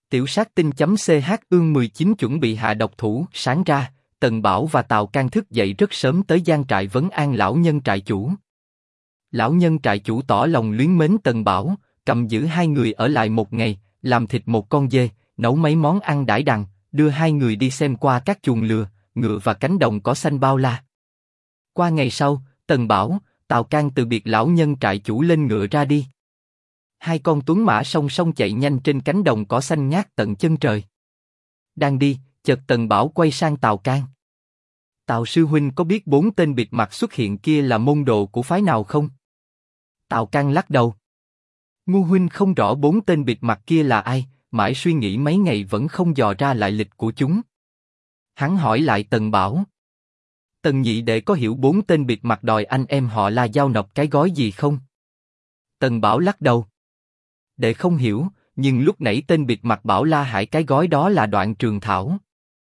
Tiểu sát tinh.ch ương 19 chuẩn bị hạ độc thủ. Sáng ra, Tần Bảo và Tào Can thức dậy rất sớm tới Giang trại vấn an lão nhân trại chủ. Lão nhân trại chủ tỏ lòng luyến mến Tần Bảo, cầm giữ hai người ở lại một ngày, làm thịt một con dê, nấu mấy món ăn đãi đằng, đưa hai người đi xem qua các chuồng lừa, ngựa và cánh đồng cỏ xanh bao la. Qua ngày sau, Tần Bảo, Tào Can từ biệt lão nhân trại chủ lên ngựa ra đi. Hai con tuấn mã song song chạy nhanh trên cánh đồng cỏ xanh ngát tận chân trời. Đang đi, chợt Tần Bảo quay sang Tào Can. Tào sư huynh có biết 4 tên bịt mặt xuất hiện kia là môn đồ của phái nào không? Tào Can lắc đầu. Ngu huynh không rõ 4 tên bịt mặt kia là ai, mãi suy nghĩ mấy ngày vẫn không dò ra lại lịch của chúng. Hắn hỏi lại Tần Bảo. Tần nhị đệ có hiểu 4 tên bịt mặt đòi anh em họ là giao nộp cái gói gì không? Tần Bảo lắc đầu. Đệ không hiểu, nhưng lúc nãy tên bịt mặt bảo La Hải cái gói đó là Đoạn Trường Thảo.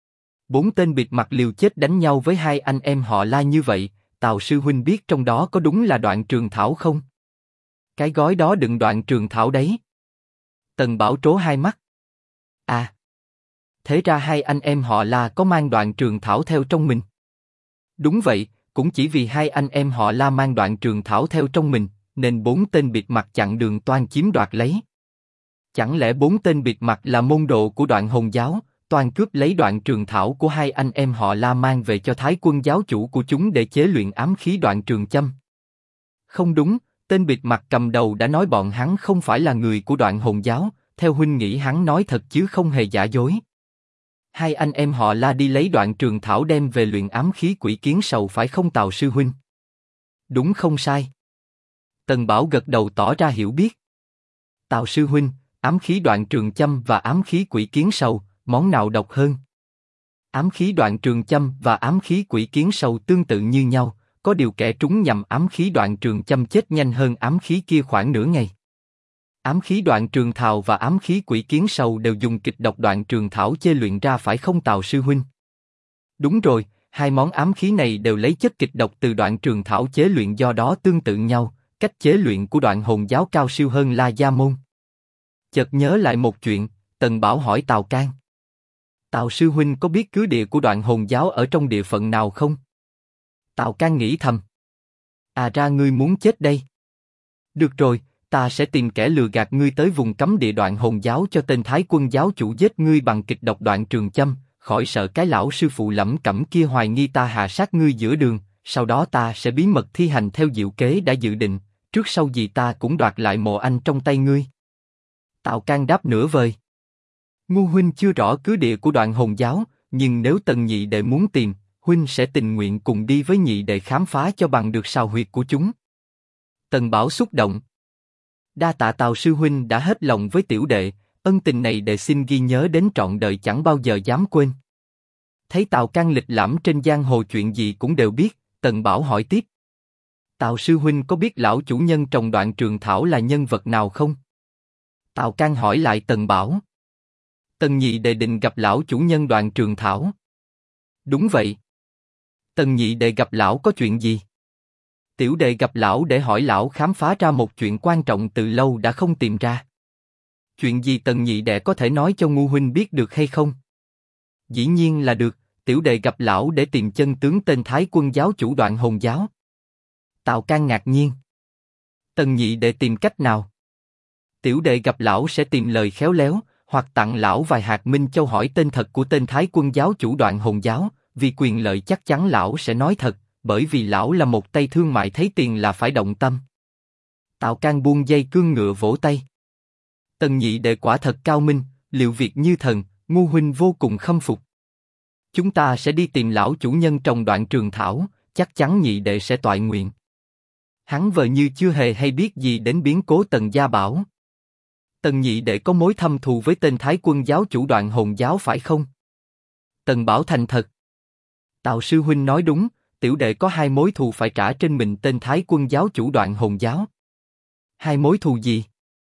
4 tên bịt mặt liều chết đánh nhau với hai anh em họ La như vậy, Tào sư huynh biết trong đó có đúng là Đoạn Trường Thảo không? Cái gói đó đựng Đoạn Trường Thảo đấy. Tần Bảo trố hai mắt. À, thế ra hai anh em họ La có mang Đoạn Trường Thảo theo trong mình. Đúng vậy, cũng chỉ vì hai anh em họ La mang Đoạn Trường Thảo theo trong mình, nên 4 tên bịt mặt chặn đường toan chiếm đoạt lấy. Chẳng lẽ 4 tên bịt mặt là môn đồ của Đoạn Hồn giáo, toan cướp lấy Đoạn Trường Thảo của hai anh em họ La mang về cho Thái Quân giáo chủ của chúng để chế luyện ám khí Đoạn Trường Châm? Không đúng, tên bịt mặt cầm đầu đã nói bọn hắn không phải là người của Đoạn Hồn giáo, theo huynh nghĩ hắn nói thật chứ không hề giả dối. Hai anh em họ La đi lấy Đoạn Trường Thảo đem về luyện ám khí Quỷ Kiến Sầu phải không Tào sư huynh? Đúng không sai. Tần Bảo gật đầu tỏ ra hiểu biết. Tào sư huynh, ám khí Đoạn Trường Châm và ám khí Quỷ Kiến Sầu, món nào độc hơn? Ám khí Đoạn Trường Châm và ám khí Quỷ Kiến Sầu tương tự như nhau, có điều kẻ trúng nhầm ám khí Đoạn Trường Châm chết nhanh hơn ám khí kia khoảng nửa ngày. Ám khí Đoạn Trường Thảo và ám khí Quỷ Kiến Sầu đều dùng kịch độc Đoạn Trường Thảo chê luyện ra phải không Tào sư huynh? Đúng rồi, hai món ám khí này đều lấy chất kịch độc từ Đoạn Trường Thảo chế luyện, do đó tương tự nhau, cách chế luyện của Đoạn Hồn giáo cao siêu hơn La Gia môn. Chợt nhớ lại một chuyện, Tần Bảo hỏi Tào Can. Tào sư huynh có biết cứ địa của Đoạn Hồn giáo ở trong địa phận nào không? Tào Can nghĩ thầm. À ra ngươi muốn chết đây. Được rồi, ta sẽ tìm kẻ lừa gạt ngươi tới vùng cấm địa Đoạn Hồn giáo cho tên Thái Quân giáo chủ giết ngươi bằng kịch độc Đoạn Trường Châm, khỏi sợ cái lão sư phụ lẩm cẩm kia hoài nghi ta hạ sát ngươi giữa đường, sau đó ta sẽ bí mật thi hành theo diệu kế đã dự định, trước sau gì ta cũng đoạt lại mộ anh trong tay ngươi. Tào Can đáp nửa vời. Ngu huynh chưa rõ cứ địa của Đoạn Hồn giáo, nhưng nếu Tần nhị đệ muốn tìm, huynh sẽ tình nguyện cùng đi với nhị đệ khám phá cho bằng được sào huyệt của chúng. Tần Bảo xúc động. Đa tạ Tào sư huynh đã hết lòng với tiểu đệ, ân tình này đệ xin ghi nhớ đến trọn đời chẳng bao giờ dám quên. Thấy Tào Can lịch lãm trên giang hồ chuyện gì cũng đều biết, Tần Bảo hỏi tiếp. Tào sư huynh có biết lão chủ nhân trồng Đoạn Trường Thảo là nhân vật nào không? Tào Can hỏi lại Tần Bảo. Tần nhị đệ định gặp lão chủ nhân Đoạn Trường Thảo. Đúng vậy. Tần nhị đệ gặp lão có chuyện gì? Tiểu đệ gặp lão để hỏi lão khám phá ra một chuyện quan trọng từ lâu đã không tìm ra. Chuyện gì Tần nhị đệ có thể nói cho ngu huynh biết được hay không? Dĩ nhiên là được, tiểu đệ gặp lão để tìm chân tướng tên Thái Quân giáo chủ Đoạn Hồn giáo. Tào Can ngạc nhiên. Tần nhị đệ tìm cách nào? Tiểu đệ gặp lão sẽ tìm lời khéo léo, hoặc tặng lão vài hạt minh châu hỏi tên thật của tên Thái Quân giáo chủ Đoạn Hồn giáo, vì quyền lợi chắc chắn lão sẽ nói thật, bởi vì lão là một tay thương mại thấy tiền là phải động tâm. Tào Can buông dây cương ngựa vỗ tay. Tần nhị đệ quả thật cao minh, liệu việc như thần, ngu huynh vô cùng khâm phục. Chúng ta sẽ đi tìm lão chủ nhân trồng Đoạn Trường Thảo, chắc chắn nhị đệ sẽ toại nguyện. Hắn vờ như chưa hề hay biết gì đến biến cố Tần gia bảo. Tần nhị đệ có mối thâm thù với tên Thái Quân giáo chủ Đoạn Hồn giáo phải không? Tần Bảo thành thật. Tào sư huynh nói đúng, tiểu đệ có hai mối thù phải trả trên mình tên Thái Quân giáo chủ Đoạn Hồn giáo. Hai mối thù gì?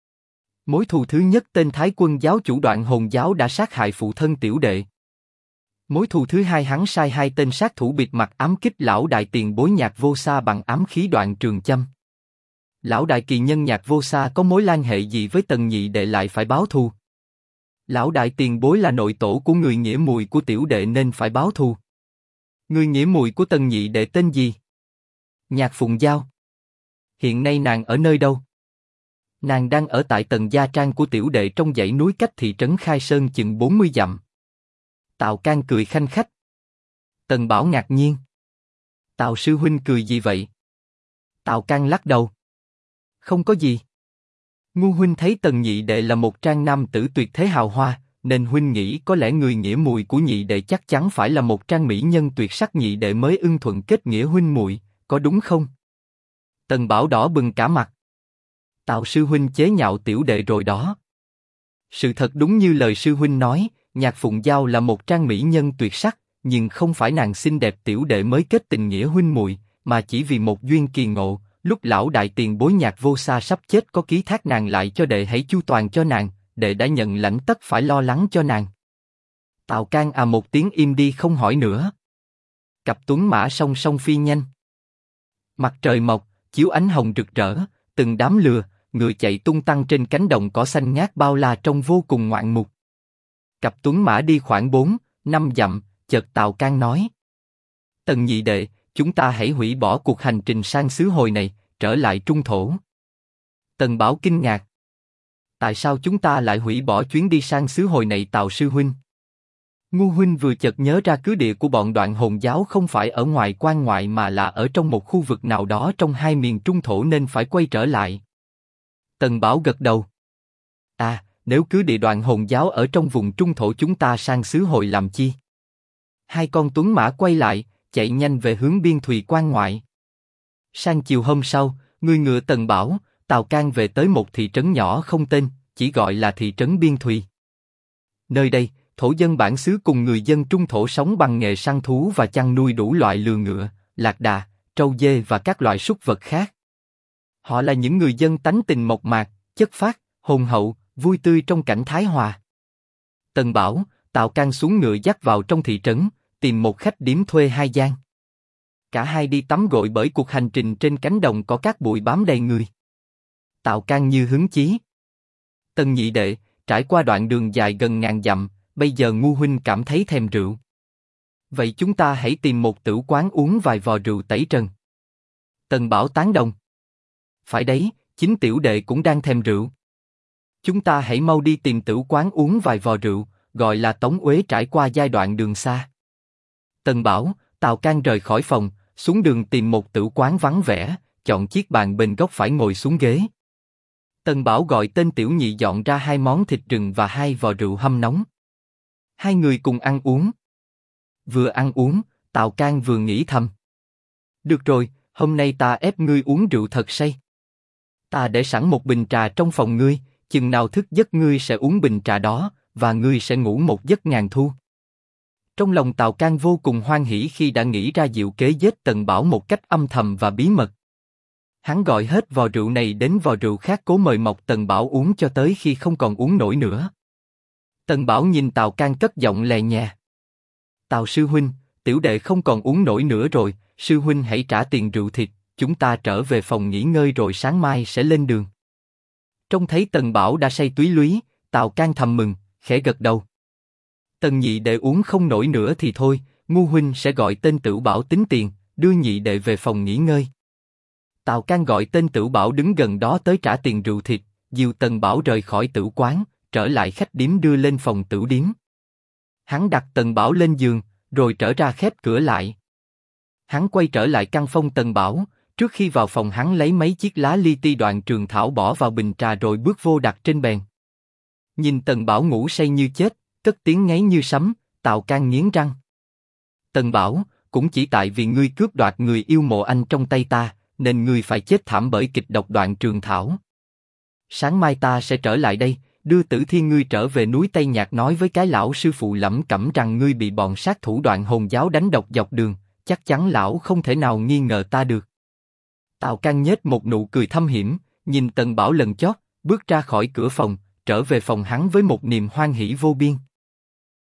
Mối thù thứ nhất, tên Thái Quân giáo chủ Đoạn Hồn giáo đã sát hại phụ thân tiểu đệ. Mối thù thứ hai, hắn sai hai tên sát thủ bịt mặt ám kích lão đại tiền bối Nhạc Vô Sa bằng ám khí Đoạn Trường Châm. Lão đại kỳ nhân Nhạc Vô Sa có mối lan hệ gì với Tần nhị đệ lại phải báo thù? Lão đại tiền bối là nội tổ của người nghĩa mùi của tiểu đệ nên phải báo thù. Người nghĩa mùi của Tần nhị đệ tên gì? Nhạc Phụng Giao. Hiện nay nàng ở nơi đâu? Nàng đang ở tại Tần gia trang của tiểu đệ trong dãy núi cách thị trấn Khai Sơn chừng 40 dặm. Tào Can cười khanh khách. Tần Bảo ngạc nhiên. Tào sư huynh cười gì vậy? Tào Can lắc đầu. Không có gì. Ngu huynh thấy Tần nhị đệ là một trang nam tử tuyệt thế hào hoa, nên huynh nghĩ có lẽ người nghĩa mùi của nhị đệ chắc chắn phải là một trang mỹ nhân tuyệt sắc nhị đệ mới ưng thuận kết nghĩa huynh muội, có đúng không? Tần Bảo đỏ bừng cả mặt. Tào sư huynh chế nhạo tiểu đệ rồi đó. Sự thật đúng như lời sư huynh nói, Nhạc Phụng Giao là một trang mỹ nhân tuyệt sắc, nhưng không phải nàng xinh đẹp tiểu đệ mới kết tình nghĩa huynh muội, mà chỉ vì một duyên kỳ ngộ, lúc lão đại tiền bối Nhạc Vô Sa sắp chết có ký thác nàng lại cho đệ hãy chu toàn cho nàng, đệ đã nhận lãnh tất phải lo lắng cho nàng. Tào Can à một tiếng im đi không hỏi nữa. Cặp tuấn mã song song phi nhanh. Mặt trời mọc, chiếu ánh hồng rực rỡ, từng đám lừa, ngựa chạy tung tăng trên cánh đồng cỏ xanh ngát bao la trông vô cùng ngoạn mục. Cặp tuấn mã đi khoảng 4-5 dặm, chợt Tào Can nói: Tần nhị đệ, chúng ta hãy hủy bỏ cuộc hành trình sang xứ hồi này, trở lại trung thổ. Tần Bảo kinh ngạc. Tại sao chúng ta lại hủy bỏ chuyến đi sang xứ hồi này Tào sư huynh? Ngu huynh vừa chợt nhớ ra cứ địa của bọn Đoạn Hồn giáo không phải ở ngoài quan ngoại mà là ở trong một khu vực nào đó trong hai miền trung thổ nên phải quay trở lại. Tần Bảo gật đầu. À, nếu cứ địa Đoạn Hồn giáo ở trong vùng trung thổ chúng ta sang xứ hội làm chi? Hai con tuấn mã quay lại, chạy nhanh về hướng biên thùy quan ngoại. Sang chiều hôm sau, người ngựa Tần Bảo, Tào Can về tới một thị trấn nhỏ không tên, chỉ gọi là thị trấn Biên Thùy. Nơi đây, thổ dân bản xứ cùng người dân trung thổ sống bằng nghề săn thú và chăn nuôi đủ loại lừa ngựa, lạc đà, trâu dê và các loại súc vật khác. Họ là những người dân tánh tình mộc mạc, chất phác, hồn hậu, vui tươi trong cảnh thái hòa. Tần Bảo, Tào Can xuống ngựa dắt vào trong thị trấn, tìm một khách điếm thuê 2 gian. Cả hai đi tắm gội bởi cuộc hành trình trên cánh đồng có cát bụi bám đầy người. Tào Can như hứng chí. Tần nhị đệ, trải qua đoạn đường dài gần 1000 dặm, bây giờ ngu huynh cảm thấy thèm rượu. Vậy chúng ta hãy tìm một tửu quán uống vài vò rượu tẩy trần. Tần Bảo tán đồng. Phải đấy, chính tiểu đệ cũng đang thèm rượu. Chúng ta hãy mau đi tìm tửu quán uống vài vò rượu, gọi là tống uế trải qua giai đoạn đường xa. Tần Bảo, Tào Can rời khỏi phòng, xuống đường tìm một tửu quán vắng vẻ, chọn chiếc bàn bên góc phải ngồi xuống ghế. Tần Bảo gọi tên tiểu nhị dọn ra 2 món thịt rừng và 2 vò rượu hâm nóng. Hai người cùng ăn uống. Vừa ăn uống, Tào Can vừa nghĩ thầm. Được rồi, hôm nay ta ép ngươi uống rượu thật say. Ta để sẵn một bình trà trong phòng ngươi, chừng nào thức giấc ngươi sẽ uống bình trà đó, và ngươi sẽ ngủ một giấc ngàn thu. Trong lòng Tào Can vô cùng hoan hỉ khi đã nghĩ ra diệu kế giết Tần Bảo một cách âm thầm và bí mật. Hắn gọi hết vò rượu này đến vò rượu khác cố mời mọc Tần Bảo uống cho tới khi không còn uống nổi nữa. Tần Bảo nhìn Tào Can cất giọng lè nhè. Tào sư huynh, tiểu đệ không còn uống nổi nữa rồi, sư huynh hãy trả tiền rượu thịt, chúng ta trở về phòng nghỉ ngơi rồi sáng mai sẽ lên đường. Trông thấy Tần Bảo đã say túy lúy, Tào Can thầm mừng, khẽ gật đầu. Tần nhị đệ uống không nổi nữa thì thôi, ngu huynh sẽ gọi tên Tửu Bảo tính tiền, đưa nhị đệ về phòng nghỉ ngơi. Tào Can gọi tên Tửu Bảo đứng gần đó tới trả tiền rượu thịt, dìu Tần Bảo rời khỏi tửu quán, trở lại khách điếm đưa lên phòng tửu điếm. Hắn đặt Tần Bảo lên giường, rồi trở ra khép cửa lại. Hắn quay trở lại căn phòng Tần Bảo, trước khi vào phòng hắn lấy mấy chiếc lá li ti đoạn trường thảo bỏ vào bình trà rồi bước vô đặt trên bàn. Nhìn Tần Bảo ngủ say như chết, cất tiếng ngáy như sấm, Tào Can nghiến răng. Tần Bảo, cũng chỉ tại vì ngươi cướp đoạt người yêu mộ anh trong tay ta, nên ngươi phải chết thảm bởi kịch độc đoạn trường thảo. Sáng mai ta sẽ trở lại đây, đưa Tử Thiên ngươi trở về núi Tây Nhạc nói với cái lão sư phụ lẩm cẩm rằng ngươi bị bọn sát thủ Đoạn Hồn giáo đánh độc dọc đường, chắc chắn lão không thể nào nghi ngờ ta được. Tào Can nhếch một nụ cười thâm hiểm, nhìn Tần Bảo lần chót, bước ra khỏi cửa phòng, trở về phòng hắn với một niềm hoan hỉ vô biên.